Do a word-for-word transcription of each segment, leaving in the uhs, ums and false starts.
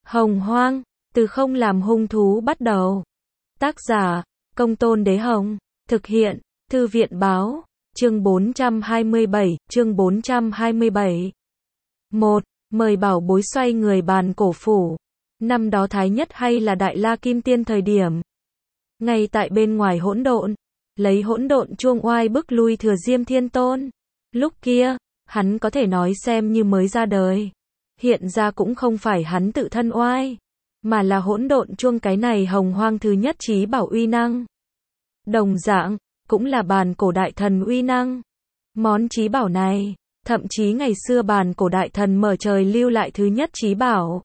Hồng Hoang, từ không làm hung thú bắt đầu. Tác giả, Công Tôn Đế Hồng. Thực hiện, Thư viện Báo. Chương bốn trăm hai mươi bảy, chương bốn trăm hai mươi bảy. một. Mời bảo bối xoay người bàn cổ phủ. Năm đó Thái Nhất hay là Đại La Kim Tiên thời điểm. Ngay tại bên ngoài hỗn độn, lấy hỗn độn chuông oai bức lui Thừa Diêm Thiên Tôn. Lúc kia, hắn có thể nói xem như mới ra đời. Hiện ra cũng không phải hắn tự thân oai, mà là hỗn độn chuông cái này hồng hoang thứ nhất chí bảo uy năng. Đồng dạng, cũng là bàn cổ đại thần uy năng. Món chí bảo này, thậm chí ngày xưa bàn cổ đại thần mở trời lưu lại thứ nhất chí bảo.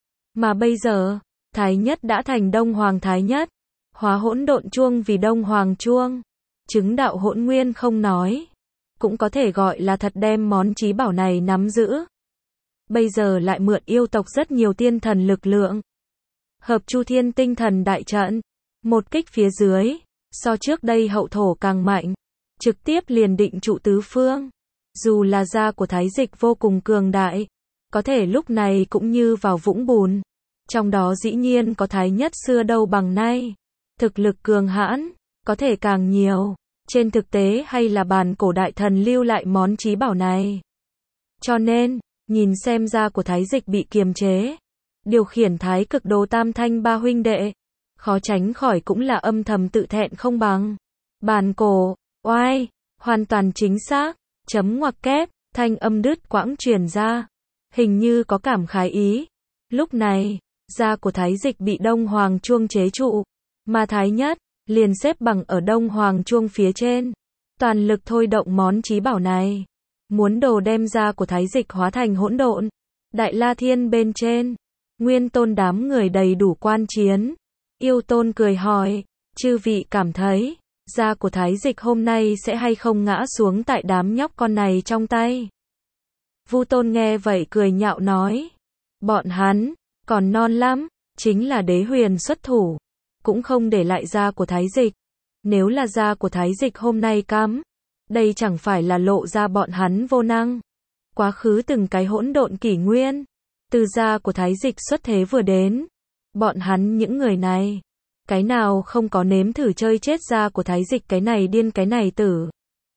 Mà bây giờ, Thái Nhất đã thành Đông Hoàng Thái Nhất, hóa hỗn độn chuông vì Đông Hoàng chuông, chứng đạo hỗn nguyên không nói, cũng có thể gọi là thật đem món chí bảo này nắm giữ. Bây giờ lại mượn yêu tộc rất nhiều tiên thần lực lượng. Hợp Chu Thiên tinh thần đại trận, một kích phía dưới, so trước đây hậu thổ càng mạnh, trực tiếp liền định trụ tứ phương. Dù là da của Thái Dịch vô cùng cường đại, có thể lúc này cũng như vào vũng bùn. Trong đó dĩ nhiên có Thái Nhất xưa đâu bằng nay. Thực lực cường hãn, có thể càng nhiều. Trên thực tế hay là bàn cổ đại thần lưu lại món chí bảo này. Cho nên, nhìn xem da của Thái Dịch bị kiềm chế, điều khiển Thái Cực Đồ Tam Thanh ba huynh đệ, khó tránh khỏi cũng là âm thầm tự thẹn không bằng. Bàn cổ, oai, hoàn toàn chính xác, chấm ngoặc kép, thanh âm đứt quãng truyền ra, hình như có cảm khái ý. Lúc này, da của Thái Dịch bị Đông Hoàng chuông chế trụ, mà Thái Nhất liền xếp bằng ở Đông Hoàng chuông phía trên, toàn lực thôi động món chí bảo này, muốn đồ đem da của Thái Dịch hóa thành hỗn độn. Đại La Thiên bên trên, Nguyên Tôn đám người đầy đủ quan chiến. Yêu Tôn cười hỏi, chư vị cảm thấy, da của Thái Dịch hôm nay sẽ hay không ngã xuống tại đám nhóc con này trong tay? Vu Tôn nghe vậy cười nhạo nói, bọn hắn, còn non lắm, chính là Đế Huyền xuất thủ, cũng không để lại da của Thái Dịch. Nếu là da của Thái Dịch hôm nay cắm, đây chẳng phải là lộ ra bọn hắn vô năng. Quá khứ từng cái hỗn độn kỷ nguyên, từ da của Thái Dịch xuất thế vừa đến, bọn hắn những người này, cái nào không có nếm thử chơi chết da của Thái Dịch cái này điên cái này tử.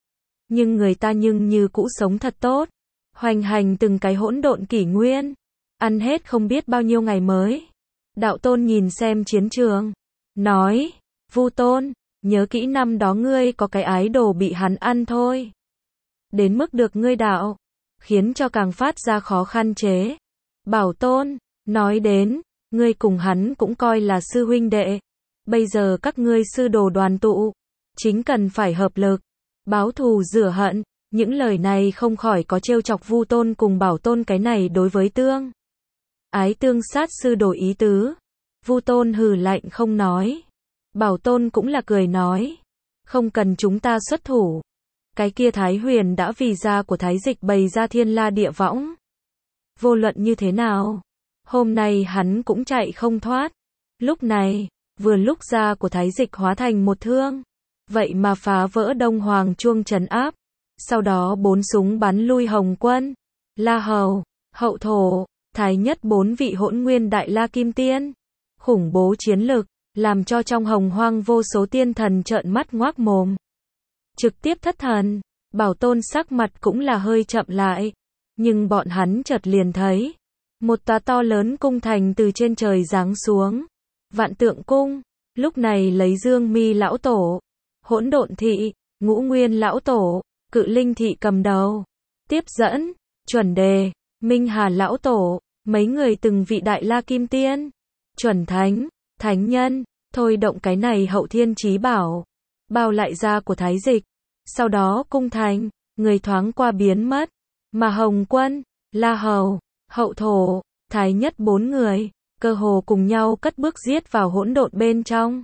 Nhưng người ta nhưng như cũ sống thật tốt, hoành hành từng cái hỗn độn kỷ nguyên, ăn hết không biết bao nhiêu ngày mới. Đạo Tôn nhìn xem chiến trường, nói, Vu Tôn, nhớ kỹ năm đó ngươi có cái ái đồ bị hắn ăn thôi. Đến mức được ngươi đạo, khiến cho càng phát ra khó khăn chế. Bảo Tôn, nói đến, ngươi cùng hắn cũng coi là sư huynh đệ. Bây giờ các ngươi sư đồ đoàn tụ, chính cần phải hợp lực, báo thù rửa hận. Những lời này không khỏi có trêu chọc Vu Tôn cùng Bảo Tôn cái này đối với tương ái tương sát sư đồ ý tứ. Vu Tôn hừ lạnh không nói. Bảo Tôn cũng là cười nói, không cần chúng ta xuất thủ. Cái kia Thái Huyền đã vì da của Thái Dịch bày ra thiên la địa võng. Vô luận như thế nào, hôm nay hắn cũng chạy không thoát. Lúc này, vừa lúc da của Thái Dịch hóa thành một thương, vậy mà phá vỡ Đông Hoàng chuông trấn áp. Sau đó bốn súng bắn lui Hồng Quân, La Hầu, Hậu Thổ, Thái Nhất bốn vị hỗn nguyên Đại La Kim Tiên. Khủng bố chiến lực, làm cho trong hồng hoang vô số tiên thần trợn mắt ngoác mồm. Trực tiếp thất thần, Bảo Tôn sắc mặt cũng là hơi chậm lại. Nhưng bọn hắn chợt liền thấy, một tòa to lớn cung thành từ trên trời giáng xuống. Vạn Tượng Cung, lúc này lấy Dương Mi lão tổ, Hỗn Độn thị, Ngũ Nguyên lão tổ, Cự Linh thị cầm đầu. Tiếp dẫn, Chuẩn Đề, Minh Hà lão tổ, mấy người từng vị Đại La Kim Tiên, Chuẩn Thánh, Thánh Nhân, thôi động cái này hậu thiên chí bảo, bao lại da của Thái Dịch. Sau đó cung thành, người thoáng qua biến mất, mà Hồng Quân, La Hầu, Hậu Thổ, Thái Nhất bốn người, cơ hồ cùng nhau cất bước giết vào hỗn độn bên trong.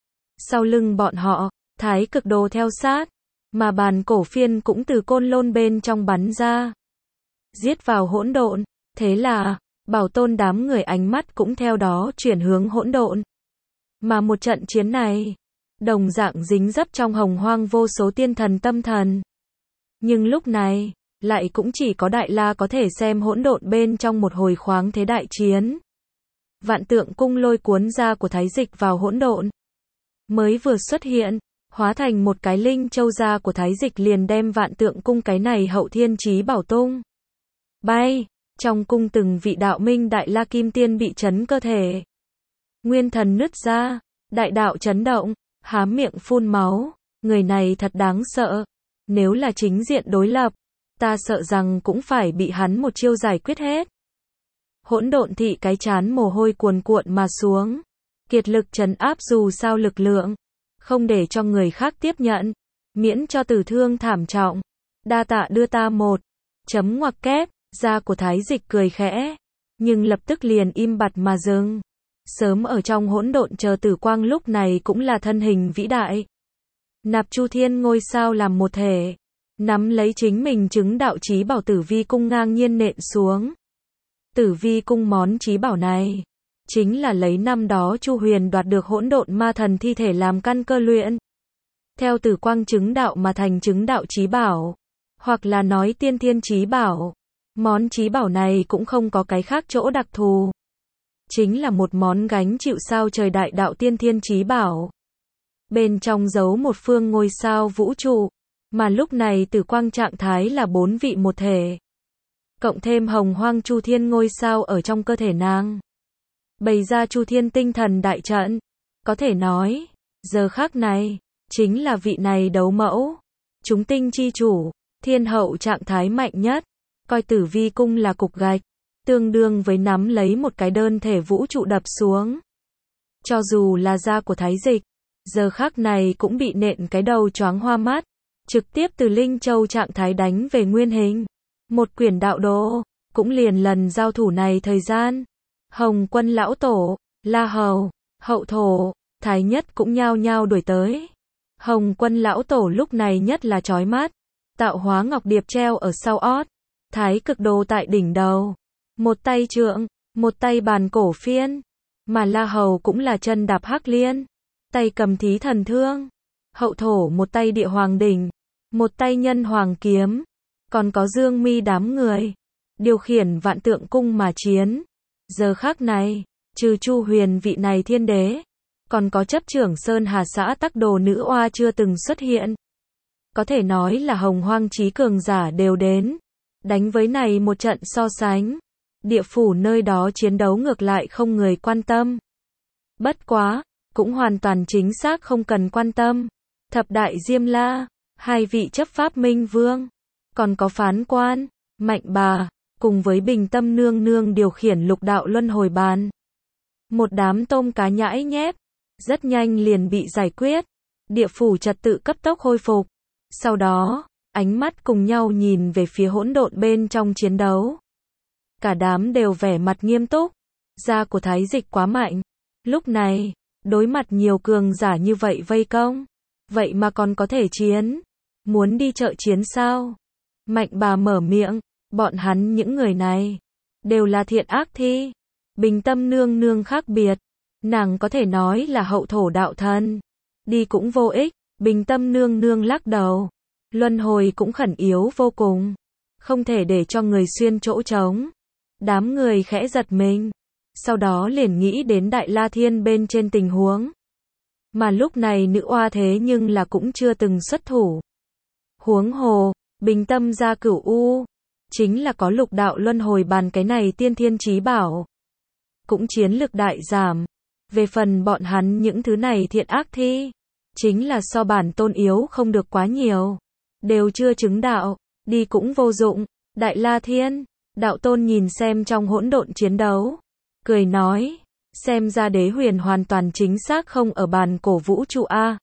Sau lưng bọn họ, Thái Cực Đồ theo sát, mà bàn cổ phiên cũng từ côn lôn bên trong bắn ra, giết vào hỗn độn. Thế là, Bảo Tôn đám người ánh mắt cũng theo đó chuyển hướng hỗn độn. Mà một trận chiến này, đồng dạng dính dấp trong hồng hoang vô số tiên thần tâm thần. Nhưng lúc này, lại cũng chỉ có Đại La có thể xem hỗn độn bên trong một hồi khoáng thế đại chiến. vạn tượng cung lôi cuốn ra của Thái Dịch vào hỗn độn. Mới vừa xuất hiện, hóa thành một cái linh châu ra của Thái Dịch liền đem vạn tượng cung cái này hậu thiên chí bảo tung bay. Trong cung từng vị đạo minh đại la kim tiên bị chấn cơ thể. Nguyên thần nứt ra, đại đạo chấn động, há miệng phun máu. Người này thật đáng sợ. Nếu là chính diện đối lập, ta sợ rằng cũng phải bị hắn một chiêu giải quyết hết. Hỗn độn thị cái chán mồ hôi cuồn cuộn mà xuống. Kiệt lực trấn áp dù sao lực lượng. Không để cho người khác tiếp nhận. Miễn cho tử thương thảm trọng. Đa tạ đưa ta một. Chấm ngoặc kép. Da của Thái Dịch cười khẽ. Nhưng lập tức liền im bặt mà dừng. Sớm ở trong hỗn độn chờ tử quang lúc này cũng là thân hình vĩ đại. Nạp Chu Thiên ngôi sao làm một thể. Nắm lấy chính mình chứng đạo chí bảo Tử Vi cung ngang nhiên nện xuống. Tử Vi cung món chí bảo này. Chính là lấy năm đó Chu Huyền đoạt được hỗn độn ma thần thi thể làm căn cơ luyện. Theo tử quang chứng đạo mà thành chứng đạo chí bảo. Hoặc là nói tiên thiên chí bảo. Món chí bảo này cũng không có cái khác chỗ đặc thù. Chính là một món gánh chịu sao trời đại đạo tiên thiên chí bảo. Bên trong giấu một phương ngôi sao vũ trụ. Mà lúc này tử quang trạng thái là bốn vị một thể. Cộng thêm hồng hoang Chu Thiên ngôi sao ở trong cơ thể nàng. Bày ra Chu Thiên tinh thần đại trận. Có thể nói, giờ khắc này, chính là vị này đấu mẫu. Chúng tinh chi chủ, thiên hậu trạng thái mạnh nhất. Coi Tử Vi cung là cục gạch. Tương đương với nắm lấy một cái đơn thể vũ trụ đập xuống. Cho dù là da của Thái Dịch, giờ khắc này cũng bị nện cái đầu choáng hoa mắt. Trực tiếp từ Linh Châu trạng thái đánh về nguyên hình. Một quyển đạo đồ, cũng liền lần giao thủ này thời gian. Hồng Quân lão tổ, La Hầu, Hậu Thổ, Thái Nhất cũng nhao nhao đuổi tới. Hồng Quân lão tổ lúc này nhất là chói mắt. Tạo hóa ngọc điệp treo ở sau ót. Thái cực đồ tại đỉnh đầu. Một tay trượng, một tay bàn cổ phiên. Mà La Hầu cũng là chân đạp hắc liên. Tay cầm thí thần thương. Hậu Thổ một tay địa hoàng đỉnh. Một tay nhân hoàng kiếm. Còn có Dương Mi đám người. Điều khiển vạn tượng cung mà chiến. Giờ khắc này, trừ Chu Huyền vị này thiên đế. Còn có chấp trưởng Sơn Hà xã tắc đồ nữ oa chưa từng xuất hiện. Có thể nói là hồng hoang chí cường giả đều đến. Đánh với này một trận so sánh. Địa phủ nơi đó chiến đấu ngược lại không người quan tâm. Bất quá, cũng hoàn toàn chính xác không cần quan tâm. Thập đại Diêm La, hai vị chấp pháp minh vương, còn có phán quan, mạnh bà, cùng với bình tâm nương nương điều khiển lục đạo luân hồi bàn. Một đám tôm cá nhãi nhép, rất nhanh liền bị giải quyết. Địa phủ trật tự cấp tốc khôi phục. Sau đó, ánh mắt cùng nhau nhìn về phía hỗn độn bên trong chiến đấu. Cả đám đều vẻ mặt nghiêm túc. Da của Thái Dịch quá mạnh. Lúc này, đối mặt nhiều cường giả như vậy vây công. Vậy mà còn có thể chiến. Muốn đi chợ chiến sao? Mạnh bà mở miệng. Bọn hắn những người này đều là thiện ác thi. Bình tâm nương nương khác biệt. Nàng có thể nói là hậu thổ đạo thần. Đi cũng vô ích. Bình tâm nương nương lắc đầu. Luân hồi cũng khẩn yếu vô cùng. Không thể để cho người xuyên chỗ trống. Đám người khẽ giật mình. Sau đó liền nghĩ đến Đại La Thiên bên trên tình huống. Mà lúc này nữ oa thế nhưng là cũng chưa từng xuất thủ. Huống hồ, bình tâm gia cửu u. Chính là có lục đạo luân hồi bàn cái này tiên thiên chí bảo. Cũng chiến lực đại giảm. Về phần bọn hắn những thứ này thiện ác thi. Chính là so bản tôn yếu không được quá nhiều. Đều chưa chứng đạo. Đi cũng vô dụng. Đại La Thiên. Đạo tôn nhìn xem trong hỗn độn chiến đấu. Cười nói. Xem ra đế huyền hoàn toàn chính xác không ở bàn cổ vũ trụ A.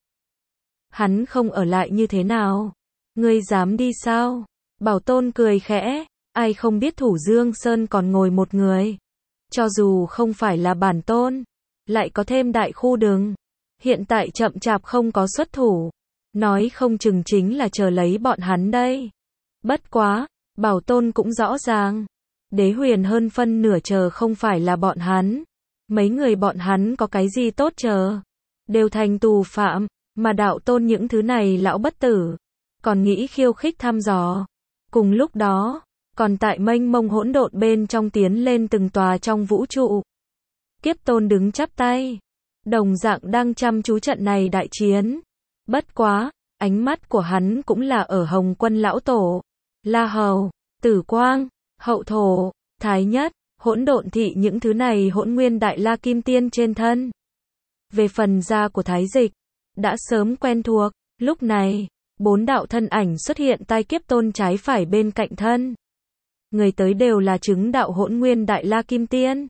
Hắn không ở lại như thế nào? Ngươi dám đi sao? Bảo tôn cười khẽ. Ai không biết Thủ Dương Sơn còn ngồi một người. Cho dù không phải là bản tôn. Lại có thêm đại khu đường. Hiện tại chậm chạp không có xuất thủ. Nói không chừng chính là chờ lấy bọn hắn đây. Bất quá. Bảo tôn cũng rõ ràng. Đế huyền hơn phân nửa chờ không phải là bọn hắn. Mấy người bọn hắn có cái gì tốt chờ. Đều thành tù phạm. Mà đạo tôn những thứ này lão bất tử. Còn nghĩ khiêu khích thăm dò. Cùng lúc đó. Còn tại mênh mông hỗn độn bên trong tiến lên từng tòa trong vũ trụ. Kiếp Tôn đứng chắp tay, đồng dạng đang chăm chú trận này đại chiến. Bất quá, ánh mắt của hắn cũng là ở Hồng Quân lão tổ, La Hầu, Tử Quang, Hậu Thổ, Thái Nhất, Hỗn Độn Thị những thứ này Hỗn Nguyên Đại La Kim Tiên trên thân. Về phần da của Thái Dịch, đã sớm quen thuộc, lúc này, bốn đạo thân ảnh xuất hiện tai Kiếp Tôn trái phải bên cạnh thân. Người tới đều là chứng đạo Hỗn Nguyên Đại La Kim Tiên.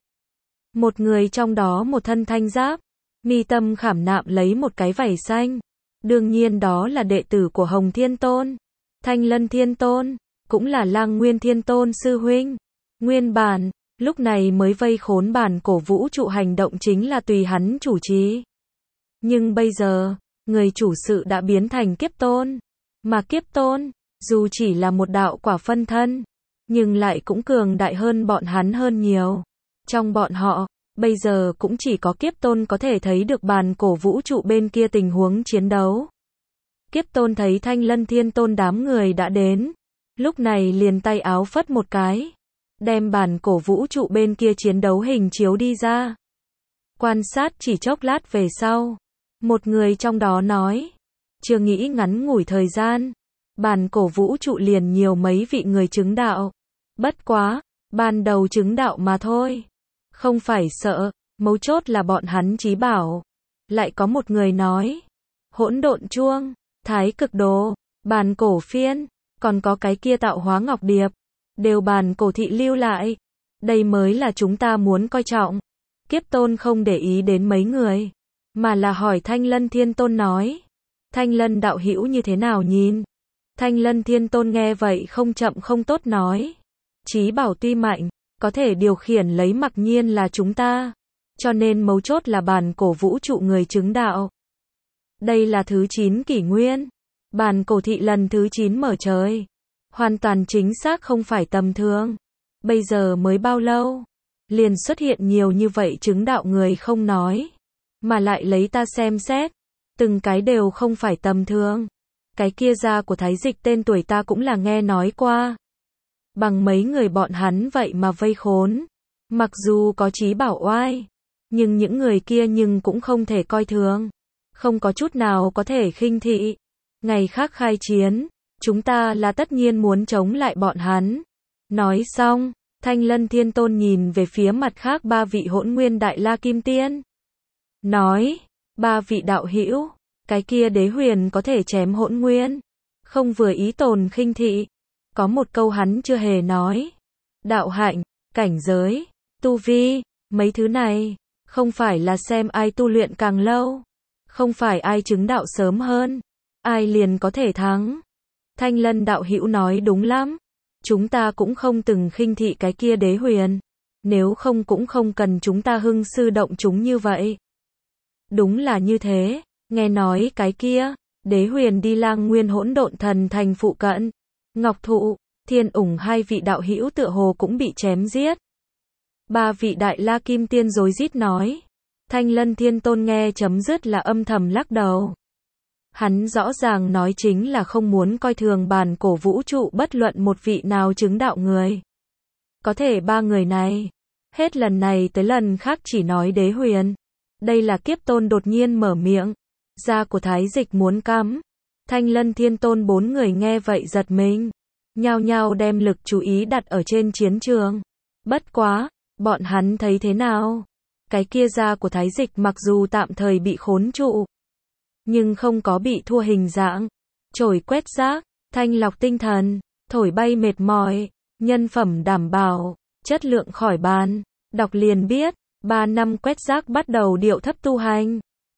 Một người trong đó một thân thanh giáp, mi tâm khảm nạm lấy một cái vảy xanh. Đương nhiên đó là đệ tử của Hồng Thiên Tôn, Thanh Lân Thiên Tôn, cũng là Lăng Nguyên Thiên Tôn sư huynh. Nguyên bản, lúc này mới vây khốn bản cổ vũ trụ hành động chính là tùy hắn chủ trì. Nhưng bây giờ, người chủ sự đã biến thành Kiếp Tôn. Mà Kiếp Tôn, dù chỉ là một đạo quả phân thân, nhưng lại cũng cường đại hơn bọn hắn hơn nhiều. Trong bọn họ, bây giờ cũng chỉ có Kiếp Tôn có thể thấy được bàn cổ vũ trụ bên kia tình huống chiến đấu. Kiếp Tôn thấy Thanh Lân Thiên Tôn đám người đã đến, lúc này liền tay áo phất một cái, đem bàn cổ vũ trụ bên kia chiến đấu hình chiếu đi ra. Quan sát chỉ chốc lát về sau, một người trong đó nói, chưa nghĩ ngắn ngủi thời gian, bàn cổ vũ trụ liền nhiều mấy vị người chứng đạo. Bất quá, ban đầu chứng đạo mà thôi. Không phải sợ, mấu chốt là bọn hắn chí bảo. Lại có một người nói, Hỗn Độn Chuông, Thái Cực Đồ, bàn cổ phiên, còn có cái kia Tạo Hóa Ngọc Điệp, đều bàn cổ thị lưu lại. Đây mới là chúng ta muốn coi trọng. Kiếp Tôn không để ý đến mấy người, mà là hỏi Thanh Lân Thiên Tôn nói, Thanh Lân đạo hữu như thế nào nhìn? Thanh Lân Thiên Tôn nghe vậy không chậm không tốt nói, chí bảo tuy mạnh, có thể điều khiển lấy mặc nhiên là chúng ta, cho nên mấu chốt là bàn cổ vũ trụ người chứng đạo. Đây là thứ chín kỷ nguyên, bàn cổ thị lần thứ chín mở trời, hoàn toàn chính xác không phải tầm thường. Bây giờ mới bao lâu, liền xuất hiện nhiều như vậy chứng đạo người không nói, mà lại lấy ta xem xét, từng cái đều không phải tầm thường. Cái kia da của Thái Dịch tên tuổi ta cũng là nghe nói qua. Bằng mấy người bọn hắn vậy mà vây khốn. Mặc dù có chí bảo oai, nhưng những người kia nhưng cũng không thể coi thường. Không có chút nào có thể khinh thị. Ngày khác khai chiến, chúng ta là tất nhiên muốn chống lại bọn hắn. Nói xong, Thanh Lân Thiên Tôn nhìn về phía mặt khác ba vị Hỗn Nguyên Đại La Kim Tiên. Nói, ba vị đạo hữu, cái kia đế huyền có thể chém hỗn nguyên. Không vừa ý tồn khinh thị. Có một câu hắn chưa hề nói. Đạo hạnh, cảnh giới, tu vi, mấy thứ này, không phải là xem ai tu luyện càng lâu. Không phải ai chứng đạo sớm hơn, ai liền có thể thắng. Thanh Lân đạo hữu nói đúng lắm. Chúng ta cũng không từng khinh thị cái kia đế huyền. Nếu không cũng không cần chúng ta hưng sư động chúng như vậy. Đúng là như thế. Nghe nói cái kia, đế huyền đi Lang Nguyên Hỗn Độn Thần thành phụ cận. Ngọc Thụ, Thiên Ủng hai vị đạo hữu tựa hồ cũng bị chém giết. Ba vị Đại La Kim Tiên rối rít nói. Thanh Lân Thiên Tôn nghe chấm dứt là âm thầm lắc đầu. Hắn rõ ràng nói chính là không muốn coi thường bàn cổ vũ trụ bất luận một vị nào chứng đạo người. Có thể ba người này, hết lần này tới lần khác chỉ nói đế huyền. Đây là Kiếp Tôn đột nhiên mở miệng. Da của Thái Dịch muốn cắm. Thanh Lân Thiên Tôn bốn người nghe vậy giật mình. Nhao nhao đem lực chú ý đặt ở trên chiến trường. Bất quá, bọn hắn thấy thế nào? Cái kia da của Thái Dịch mặc dù tạm thời bị khốn trụ, nhưng không có bị thua hình dạng. Chổi quét rác, thanh lọc tinh thần, thổi bay mệt mỏi, nhân phẩm đảm bảo, chất lượng khỏi bàn. Đọc liền biết, ba năm quét rác bắt đầu điệu thấp tu hành.